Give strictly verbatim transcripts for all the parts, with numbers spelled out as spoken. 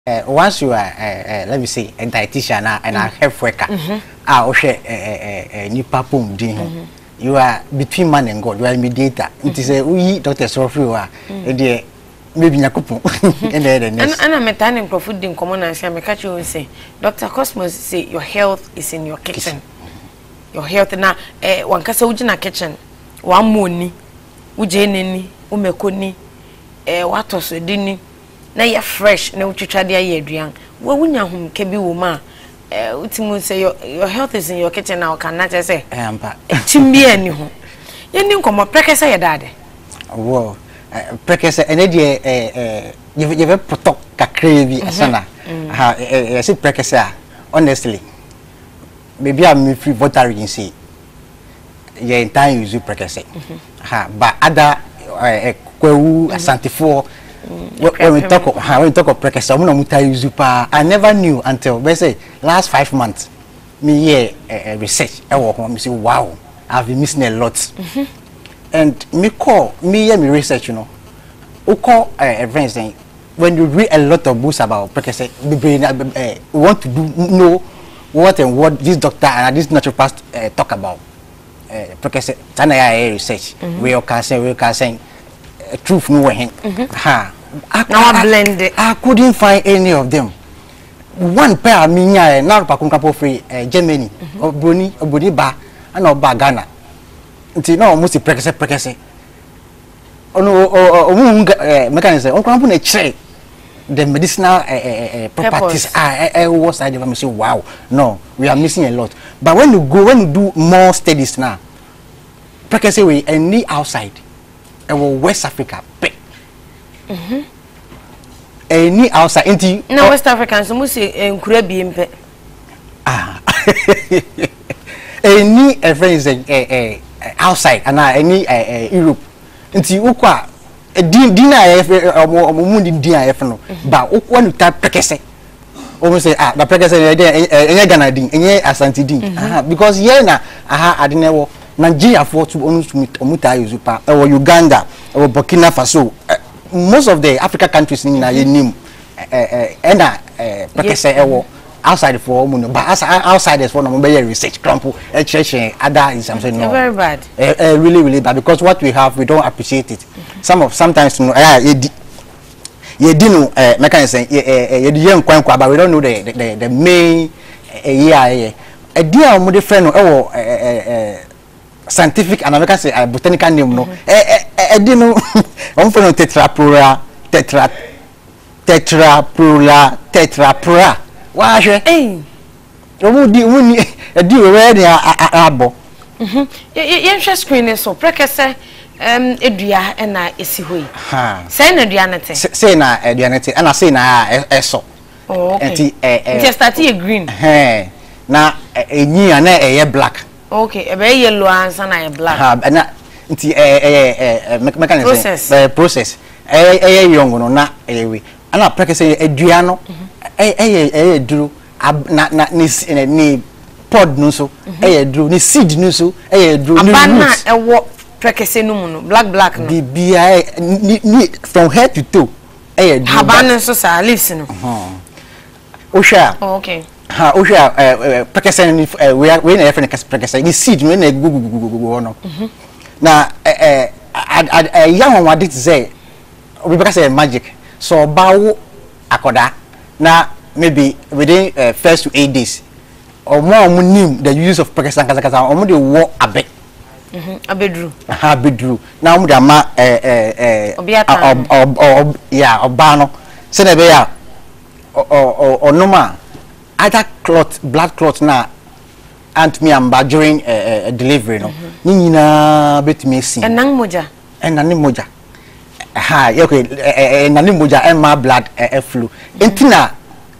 Uh, once you are, uh, uh, let me say, a dietitian uh, and mm. a health worker, ah, mm -hmm. uh, nipa pum din ho. You are between man and God. You are a mediator. Mm -hmm. It is a we Doctor Sophie wa, and maybe nyakupu, and then and and I'm a tanning profit din common and say, catch you say, Doctor Cosmos say your health is in your kitchen. Your health na eh one kasa uji na kitchen, one money, uje nini, umekoni, eh watoso dini. Na ya fresh na utwitwa de aye aduan wo wunya hom ke bi wo ma eh utimu say your, your health is in your kitchen now can not say eh ampa timbi ani ho ye ni nkomo prekese ye dade wo prekese ene de eh eh ye ye poto kakra bi asana ha eh say prekese a honestly maybe am free votary say ye time use prekese ha ba other eh kwewu asantifo. When we talk, when we talk of prekese, I never knew until they say last five months. Me yeah, uh, research. I walk home. Me say wow, I've been missing a lot. Mm-hmm. And me call me yeah me research, you know. We call uh, friends saying when you read a lot of books about prekese, we uh, want to do know what and what this doctor and this naturopath uh, talk about. Uh, prekese, tana ya research. Mm-hmm. We can say we can say. Truth no way. Mm-hmm. Ha. I, now I blend it. I couldn't find any of them. One pair minya na pa kunkapo free uh, Germany, mm-hmm. Oboni, Obodi ba, and Oba Ghana. Nti no almost prekese prekese. Ono o o mechanism. On kunkapo na chere the medicinal uh, uh, uh, properties are uh, uh, what side of me say wow. No, we are missing a lot. But when you go when you do more studies now, prekese we any outside. West Africa pe mhm any outside inti no West Africans so must enkura bi mpe ah any friends eh outside and any Europe inti ukwa din din na omo din din af no ba ukwa no ta prekese o say ah da prekese enye Ghana din enye Asante din ah because here na aha adenewo Nigeria for to omuta use pa or Uganda or Burkina Faso uh, most of the African countries in na nim and uh prekese ewo outside for omuno but outside is for no be research crumple church other is something no very bad uh, uh, really really bad because what we have we don't appreciate it. Mm-hmm. Some of sometimes you know uh, ye di no uh, mechanism ye di yen kwan kwa but we don't know the the, the main uh, yeah a dia omo de friend no ewo uh, scientific and American say uh, botanical name no eh eh di no on for no tetrapora tetra tetrapora tetrapora wa hwe eh omo di woni e di we ni abo mhm ye hwe screen so prekese em edua e na esi hoi ha say na edua nete say na edua nete and say na eso oh okay enti eh just start e green eh na enyi na e black. Okay, a very yellow answer na black. Ha, na nti eh eh eh mechanism process eh process eh eh young no na eh we ana prekese edua no eh eh eh duro na na ni ni pod no so eh duro ni seed no so eh duro ni abana e wo prekese no mu no black black no bibia ni from head to toe eh duro abana so sa leaves no o sha okay ha o hwa eh prekese ni we we na refer na prekese ni seed no na gugugugugu no na eh eh young one did say we because magic so bawo akoda na maybe within uh, first to eight days or more nim the use of prekese kaza kaza omo de wo abe mhm abedru ha abedru na omo de ama eh eh eh ob ya oba no se na be ya o onoma other clot blood clot na and me am during uh, uh, delivery no ni nyina betimi si enang moja enani moja ha okay enani moja emma blood uh, flu entina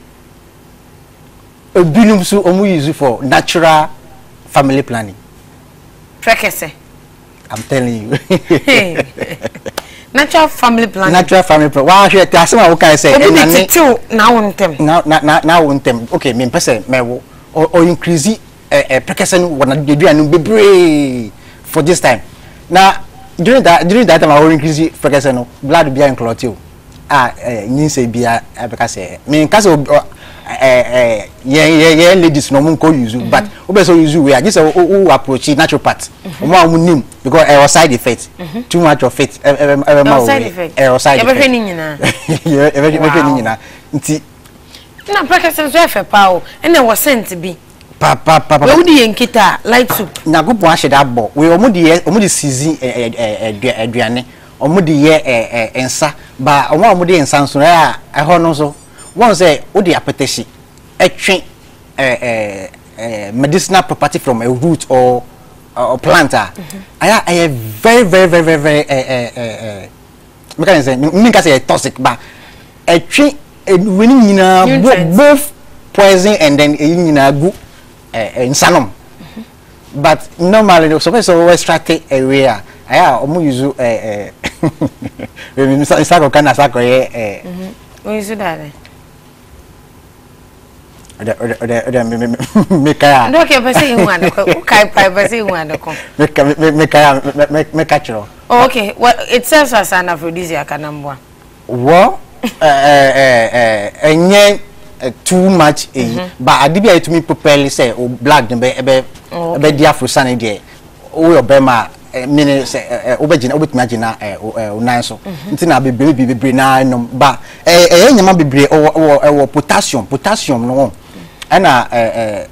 obinum so omu use for natural family planning prekese I'm telling you natural family planning natural family planning wa hwe ti asema wo kan say enani na wontem na na na wontem okay me pese mewo o increase eh prekese no wana deduanu bebre for this time na during that during that time I will increase prekese no blood be in clot you a nyin say bia abeka say me nka say eh eh ye ye ladies no mun ko use but we so use we just who approach naturopath omo amu nim because e side effect too much of it e e ma side effect e side effect e be ni nyina e be ni nyina nti na practice so efe pa o e na wo sent bi pa pa pa we udi yenkita light soup nyagopo a sheda bo we omo de omo de season aduane omo de ye ensa ba omo omo de ensa nso ya e ho no so one say odi apetition etwe eh eh medicinal property from a root or or plant ah aya aya very very very very very eh eh me can say me can say toxic ba etwe we nyina both poison and then e nyina gu eh insanom but normally so so we extract away ah aya omo use eh eh we sako kana sako ye eh we use that Ode ode ode me me me kaya. Ndo ke pese yin wa de ko. Kai pai pese yin wa de ko. Me me me kaya me me kachiro. Oh okay. Well it serves as an aphrodisiac anambwa. Wo eh eh eh enye too much eh but adibia to me propel say o black dem be be be dia afrosan dey. O your bema mini say obegina obetuma gina eh onan so. Nti na be be be na no ba eh eh nyama bebre o potassium potassium no ana eh eh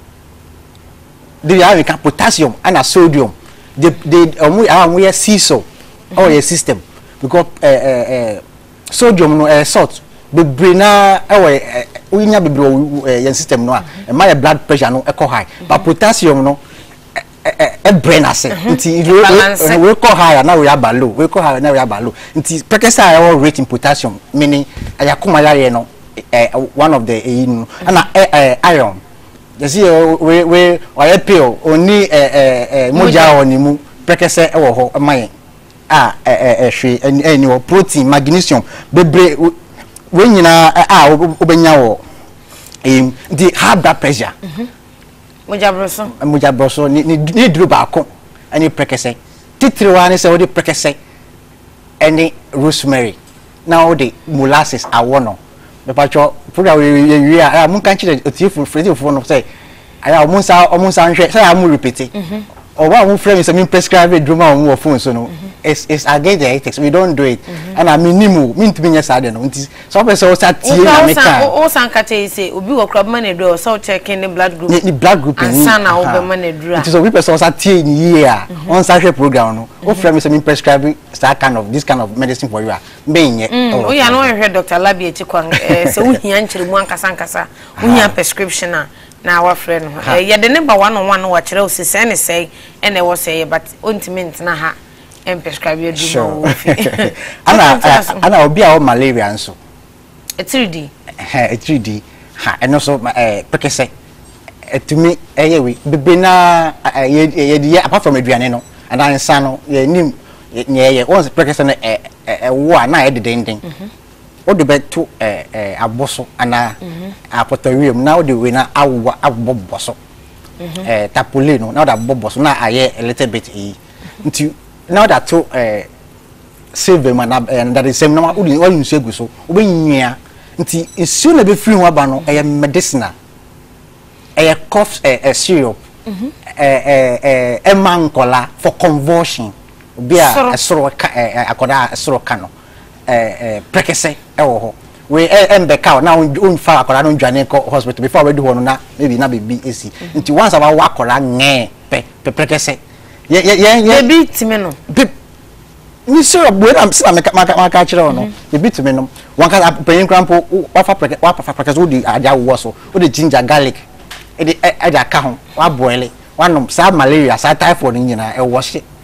they have potassium and sodium they they um we are sea salt or your system because eh eh sodium no eh salt be brina eh we nya be your system no e my blood pressure no e high but potassium no e brain ase nti we call high na we aba low we call high na we aba low nti pekesa I rate in potassium meaning ayakoma ya no one of the you and iron you see we we we pill oni eh eh moja onimu prekese e wo ho man ah eh eh hwe eni wo protein magnesium bebre we nyina ah obenya wo em the high blood pressure moja broso moja broso ni ni duro ba ko ani prekese titiri wa ni se wo de prekese any rosemary now the molasses awono the pacho program we we are mun kan chire otifu fredi ofo no say aya omunsa omunsa nhwe say am repeat or wa mun frame say me prescribe drama on phone so no it's it's against the ethics we don't do it and I mean nimu me ntimi nya sade no nti so person say tie na me ka o san ka tell say obi wo kra man edu so checking the blood group ni blood group ni sana o be man edu nti so we person say tie ni here on sa hwe program no o frame say me prescribe that kind of this kind of medicine for you me nye o ya no hwe Doctor Labi echi kwan say wo hia nchire mu ankasa ankasa wo hia prescription na na our friend eh ye de number one on one wa kire o se say ne say and e wo say but ontiment na ha em prescribe you do no ana ana obi a o malaria nso e three D eh e three D ha eno so eh pekese etumi eye we bebe na ye ye apart from aduane no and ansa no ye nim ye ye once pekese no eh eh wo na ye dedenden o de beto eh eh aboso ana apotorium na o de we na awo aboboso eh tapole no na o da aboboso na aye a little bit e nti now that to eh save man and that is same no udi all you say go so obenya nti isu na be free ho aba no eh medicinal eh cough eh syrup eh eh eh mankola for convulsion obi a soro akoda soro ka no eh eh prekese e wo ho we embeka na un fa akoda no dwane ko hospital before we do ho no na maybe na baby esi nti once aba wa akoda nge pe prekese ye ye ye be timi no ni sure boy am say maka maka kire no ye be timi no wan ka peyin krampo wa fa preke wa fa preke so di aja wo so o de ginger garlic e de e da ka ho wa boil wa no sa malaria sa typhoid nyina e wo hye